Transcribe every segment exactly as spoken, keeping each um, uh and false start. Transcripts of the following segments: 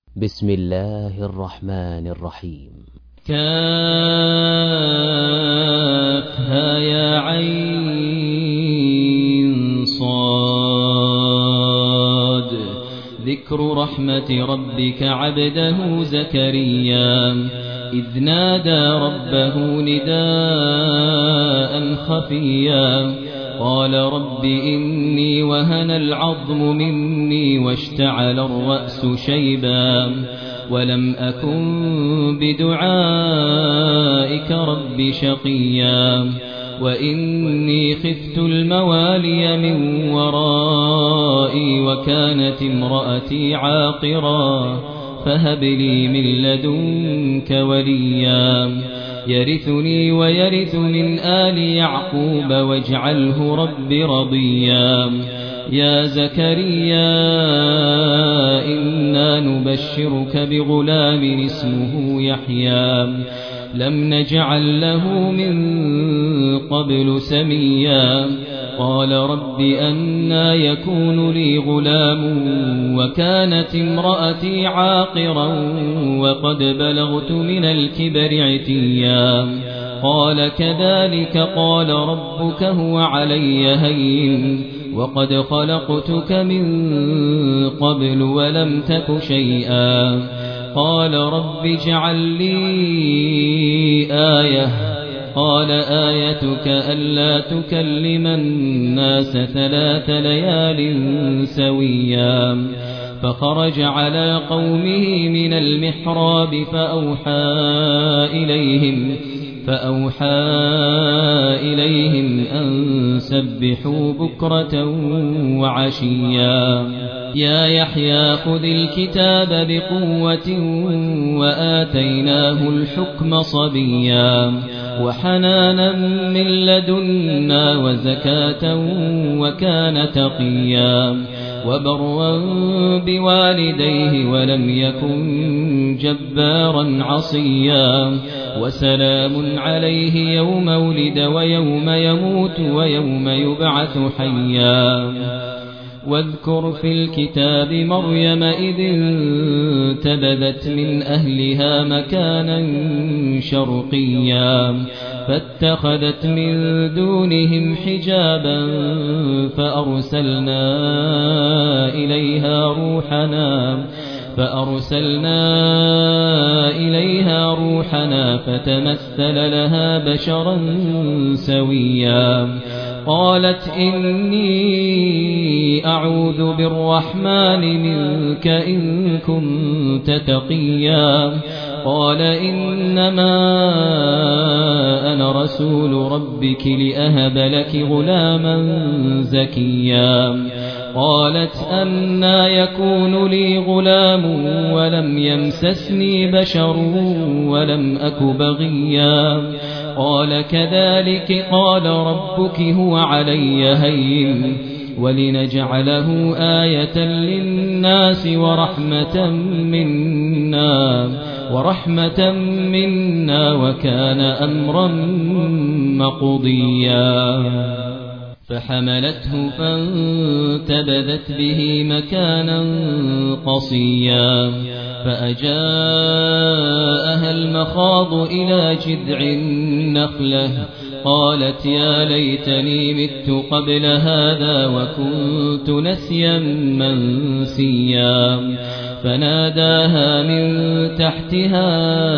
بسم الله الرحمن الرحيم. كافها يا عين صاد. ذكر رحمة ربك عبده زكريا إذ نادى ربه نداء خفيا قال رب إني وهن العظم مني واشتعل الرأس شيبا ولم أكن بدعائك رب شقيا وإني خفت الموالي من ورائي وكانت امرأتي عاقرا فهب لي من لدنك وليا يرثني ويرث من آل يعقوب واجعله رب رضيا. يا زكريا إنا نبشرك بغلام اسمه يحيى لم نجعل له من قبل سميا قال رب أنى يكون لي غلام وكانت امرأتي عاقرا وقد بلغت من الكبر عتيا قال كذلك قال ربك هو علي هين وقد خلقتك من قبل ولم تك شيئا قال رب اجعل لي آية قال آيتك ألا تكلم الناس ثلاث ليال سويا فخرج على قومه من المحراب فأوحى إليهم فأوحى إليهم أن سبحوا بكرة وعشيا يا يحيى خذ الكتاب بقوة وآتيناه الحكم صبيا وحنانا من لدنا وزكاة وكان تقيا وبرا بوالديه ولم يكن جبارا عصيا وسلام عليه يوم ولد ويوم يموت ويوم يبعث حيا واذكر في الكتاب مريم إذ انتبذت من أهلها مكانا شرقيا فاتخذت من دونهم حجابا فأرسلنا إليها روحنا فأرسلنا إليها روحنا فتمثل لها بشرا سويا قالت إني أعوذ بالرحمن منك إن كنت تقيا قال إنما أنا رسول ربك لأهب لك غلاما زكيا قالت أنى يكون لي غلام ولم يمسسني بشر ولم أك بغيا قال كذلك قال ربك هو علي هين ولنجعله آية للناس ورحمة منا ورحمة منا وكان أمرا مقضيا فحملته فانتبذت به مكانا قصيا فأجاءها المخاض إلى جذع النخلة قالت يا ليتني مت قبل هذا وكنت نسيا منسيا فناداها من تحتها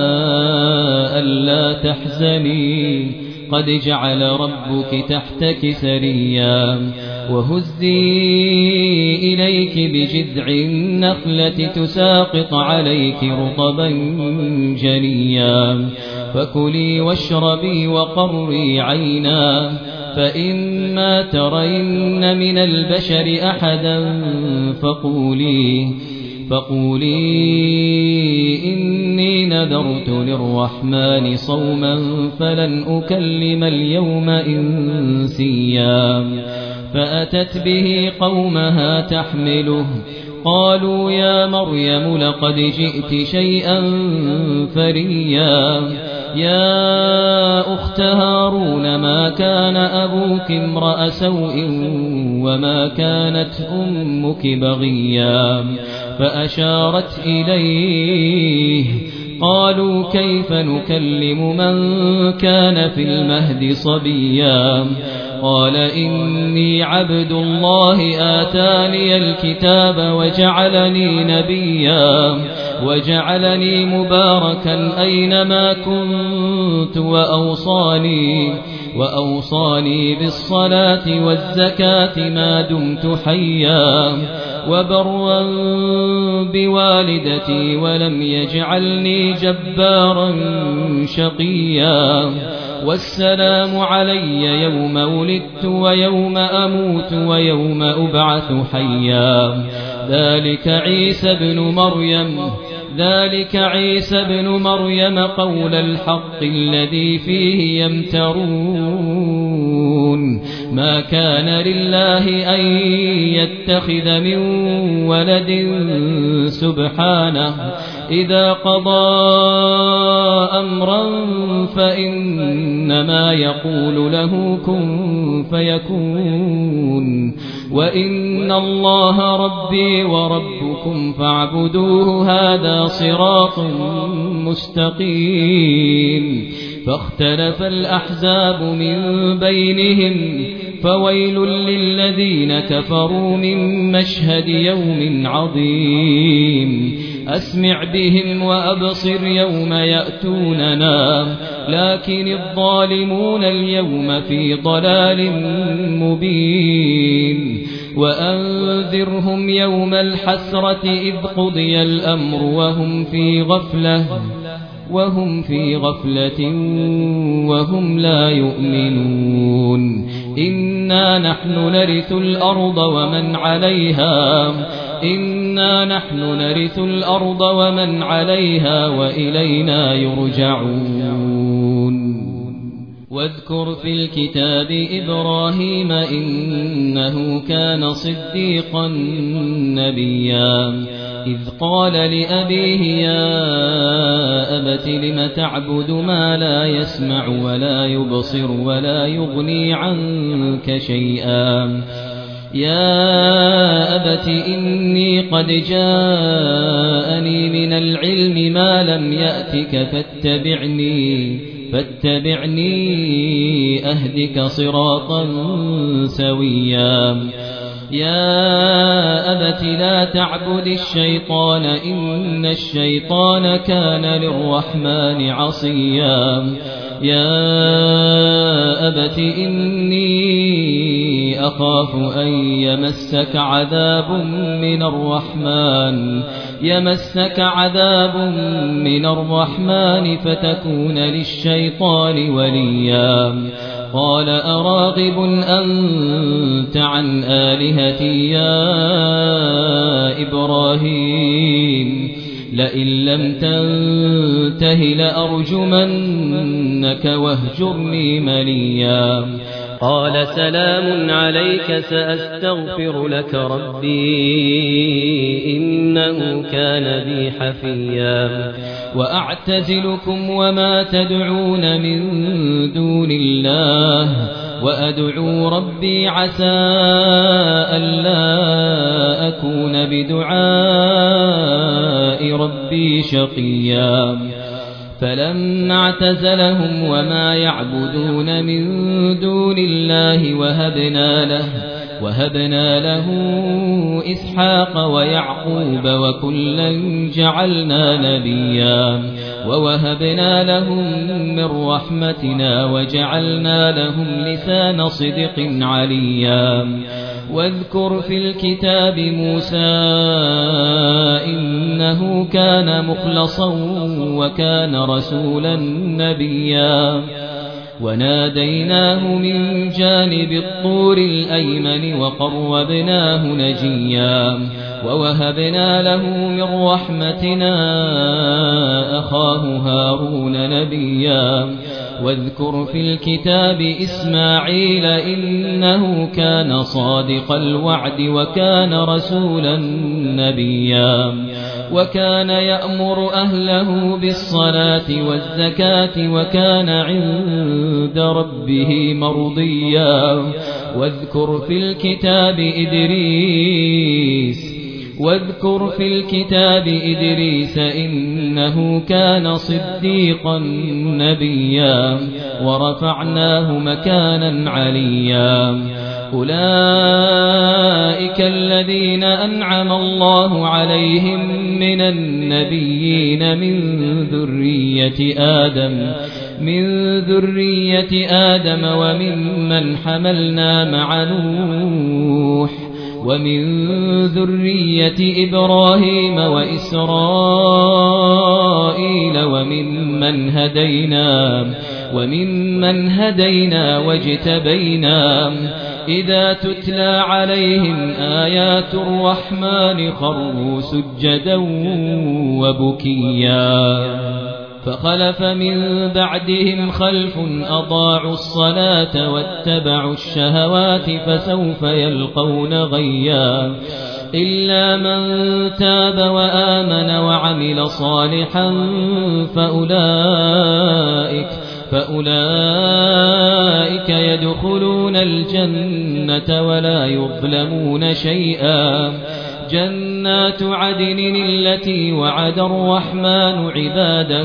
ألا تحزني قد جعل ربك تحتك سريا وهزي إليك بجذع النخلة تساقط عليك رطبا جنيا فكلي واشربي وقري عينا فإما ترين من البشر أحدا فقولي فقولي إني نذرت للرحمن صوما فلن أكلم اليوم إنسيا فأتت به قومها تحمله قالوا يا مريم لقد جئت شيئا فريا يا أخت هارون ما كان أبوك امرأ سوء وما كانت أمك بغيا فأشارت إليه قالوا كيف نكلم من كان في المهد صبيا قال إني عبد الله آتاني الكتاب وجعلني نبيا وجعلني مباركا أينما كنت وأوصاني وأوصاني بالصلاة والزكاة ما دمت حيا وبرا بوالدتي ولم يجعلني جبارا شقيا والسلام علي يوم ولدت ويوم أموت ويوم أبعث حيا ذلك عيسى بن مريم ذلك عيسى بن مريم قول الحق الذي فيه يمترون ما كان لله أن يتخذ من ولد سبحانه إذا قضى أمرا فإنما يقول له كن فيكون وإن الله ربي وربكم فاعبدوه هذا صراط مستقيم فاختلف الأحزاب من بينهم فويل للذين كفروا من مشهد يوم عظيم أسمع بهم وأبصر يوم يأتوننا لكن الظالمون اليوم في ضلال مبين وأنذرهم يوم الحسرة إذ قضي الأمر وهم في غفلة وهم في غفلة وهم لا يؤمنون إنا نحن نرث الأرض ومن عليها إنا نحن نرث الأرض ومن عليها وإلينا يرجعون واذكر في الكتاب إبراهيم إنه كان صديقا نبيا إذ قال لأبيه يا أبت لم تعبد ما لا يسمع ولا يبصر ولا يغني عنك شيئا يا أبت إني قد جاءني من العلم ما لم يأتك فاتبعني فاتبعني أهدك صراطا سويا يا أبت لا تعبد الشيطان إن الشيطان كان للرحمن عصيا يا أبت إني أخاف أن يمسك عذاب من الرحمن يمسك عذاب من الرحمن فتكون للشيطان وليا قال أراغب أنت عن آلهتي يا إبراهيم لئن لم تنته لأرجمنك واهجرني مليا قال سلام عليك سأستغفر لك ربي إنه كان بي حفيا وأعتزلكم وما تدعون من دون الله وأدعو ربي عسى ألا أكون بدعاء ربي شقيا فلما اعتزلهم وما يعبدون من دون الله وهبنا له وهبنا له إسحاق ويعقوب وكلا جعلنا نبيا ووهبنا لهم من رحمتنا وجعلنا لهم لسان صدق عليا واذكر في الكتاب موسى إنه كان مخلصا وكان رسولا نبيا وناديناه من جانب الطور الأيمن وقربناه نجيا ووهبنا له من رحمتنا أخاه هارون نبيا واذكر في الكتاب إسماعيل إنه كان صادق الوعد وكان رسولا نبيا وكان يأمر أهله بالصلاة والزكاة وكان عند ربه مرضيا واذكر في الكتاب إدريس واذكر في الكتاب إدريس إنه كان صديقا نبيا ورفعناه مكانا عليا أولئك الذين أنعم الله عليهم من النبيين من ذرية آدم من ذرية آدم وممن حملنا مع نوح ومن ذرية إبراهيم وإسرائيل وممن هدينا وممن هدينا واجتبينا إذا تتلى عليهم آيات الرحمن خروا سجدا وبكيا فخلف من بعدهم خلف أضاعوا الصلاة واتبعوا الشهوات فسوف يلقون غيا إلا من تاب وآمن وعمل صالحا فأولئك فأولئك يدخلون الجنة ولا يظلمون شيئا جنات عدن التي وعد الرحمن عباده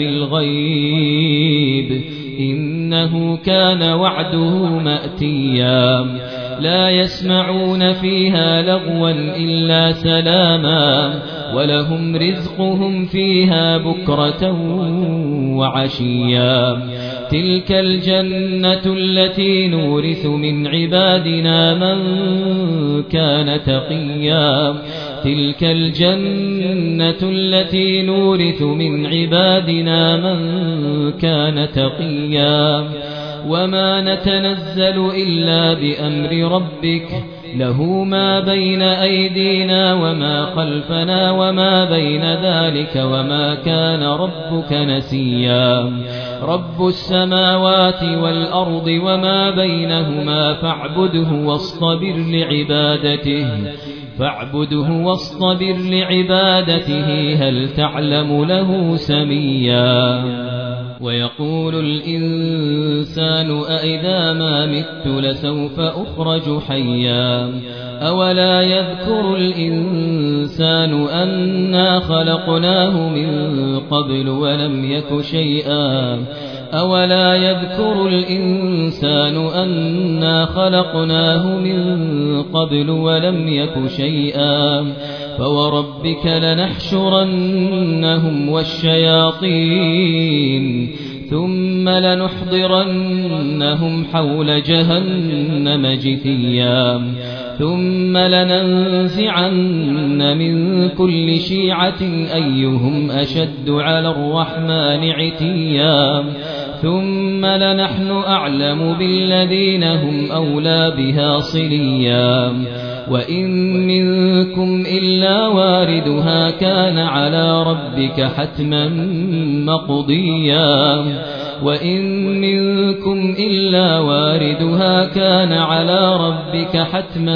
بالغيب إنه كان وعده مأتيا لا يسمعون فيها لغوا إلا سلاما ولهم رزقهم فيها بكرة وعشيا تلك الجنة التي نورث من عبادنا من كان تقيا تلك الجنة التي نورث من عبادنا من كان تقيا وما نتنزل إلا بأمر ربك له ما بين أيدينا وما خلفنا وما بين ذلك وما كان ربك نسيا رب السماوات والأرض وما بينهما فاعبده واصطبر لعبادته فاعبده واصطبر لعبادته هل تعلم له سميا ويقول الإنسان أإذا ما مت لسوف أخرج حيا أولا يذكر الإنسان أنا خلقناه من قبل ولم يك شيئا أولا يذكر الإنسان أنا خلقناه من قبل ولم يك شيئا فوربك لنحشرنهم والشياطين ثم لنحضرنهم حول جهنم جثيا ثم لننزعن من كل شيعة أيهم أشد على الرحمن عتيا ثم لنحن أعلم بالذين هم أولى بها صليا وإن منكم إلا واردها كان على ربك حتما مقضيا وإن منكم إلا واردها كان على ربك حتما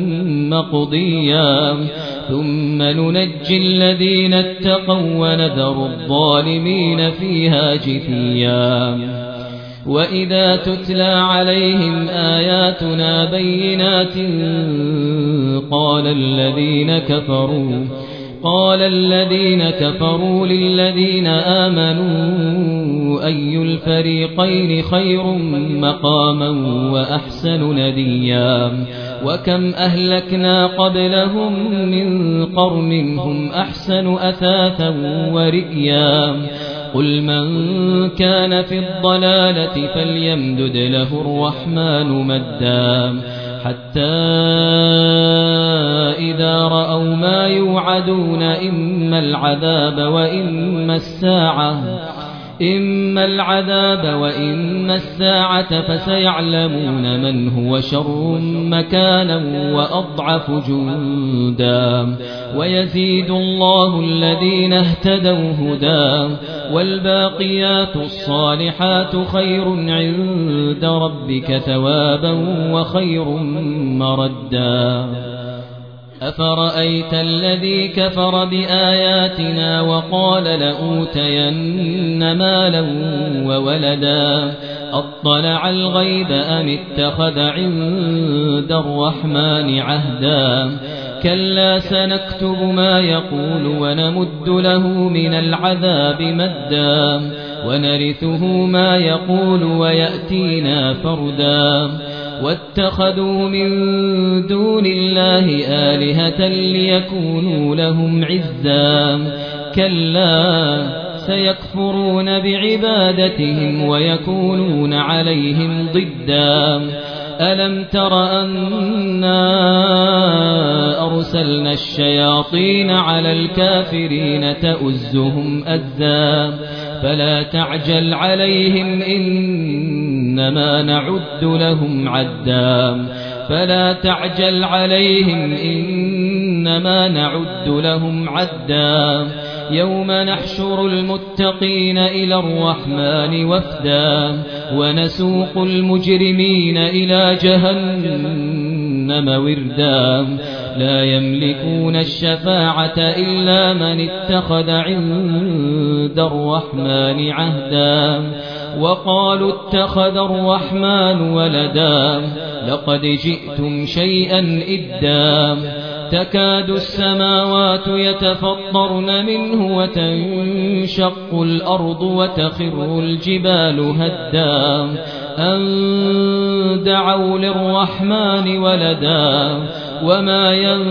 مقضيا ثم ننجي الذين اتقوا ونذر الظالمين فيها جثيا وإذا تتلى عليهم آياتنا بينات قال الذين كفروا قال الذين كفروا للذين آمنوا أي الفريقين خير مقاما وأحسن نديا وكم أهلكنا قبلهم من قرن هم أحسن أثاثا ورئيا قل من كان في الضلالة فليمدد له الرحمن مدا حتى إذا رأوا ما يوعدون إما العذاب وإما الساعة إما العذاب وإما الساعة فسيعلمون من هو شر مكانا وأضعف جندا ويزيد الله الذين اهتدوا هدى والباقيات الصالحات خير عند ربك ثوابا وخير مردا أفرأيت الذي كفر بآياتنا وقال لأوتين مالا وولدا أطلع الغيب أم اتخذ عند الرحمن عهدا كلا سنكتب ما يقول ونمد له من العذاب مدا ونرثه ما يقول ويأتينا فردا واتخذوا من دون الله آلهة ليكونوا لهم عزا كلا سيكفرون بعبادتهم ويكونون عليهم ضدا ألم تر أنا أرسلنا الشياطين على الكافرين تؤزهم أزا فلا تعجل عليهم إنما نعد لهم عدا فلا تعجل عليهم إنما نعد لهم عدا يوم نحشر المتقين إلى الرحمن وفدا ونسوق المجرمين إلى جهنم وردا لا يملكون الشفاعة إلا من اتخذ عند الرحمن عهدا وقالوا اتخذ الرحمن ولدا لقد جئتم شيئا إدا تكاد السماوات يتفطرن منه وتنشق الأرض وتخر الجبال هدا أن دعوا للرحمن ولدا وما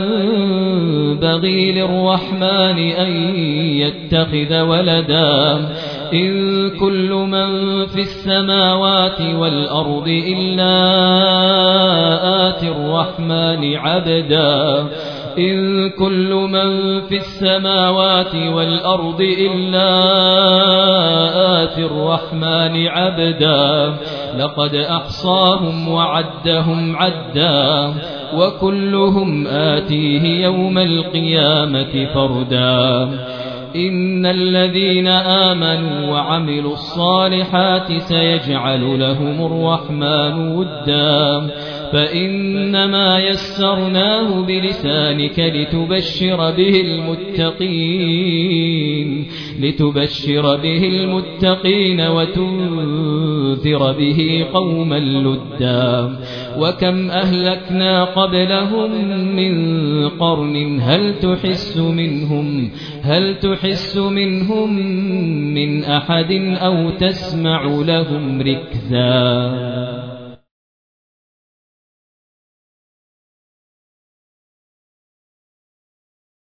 ينبغي للرحمن أن يتخذ ولدا إن كل من في السماوات والأرض إلا آتي الرحمن عبدا إن كل من في السماوات والأرض إلا آتي الرحمن عبدا لقد أحصاهم وعدهم عدا وكلهم آتيه يوم القيامة فردا إن الذين آمنوا وعملوا الصالحات سيجعل لهم الرحمن ودا فإنما يسرناه بلسانك لتبشر به المتقين لتبشر به المتقين وتنذر به قوما لدا وكم أهلكنا قبلهم من قرن هل تحس منهم هل تحس منهم من أحد أو تسمع لهم ركزا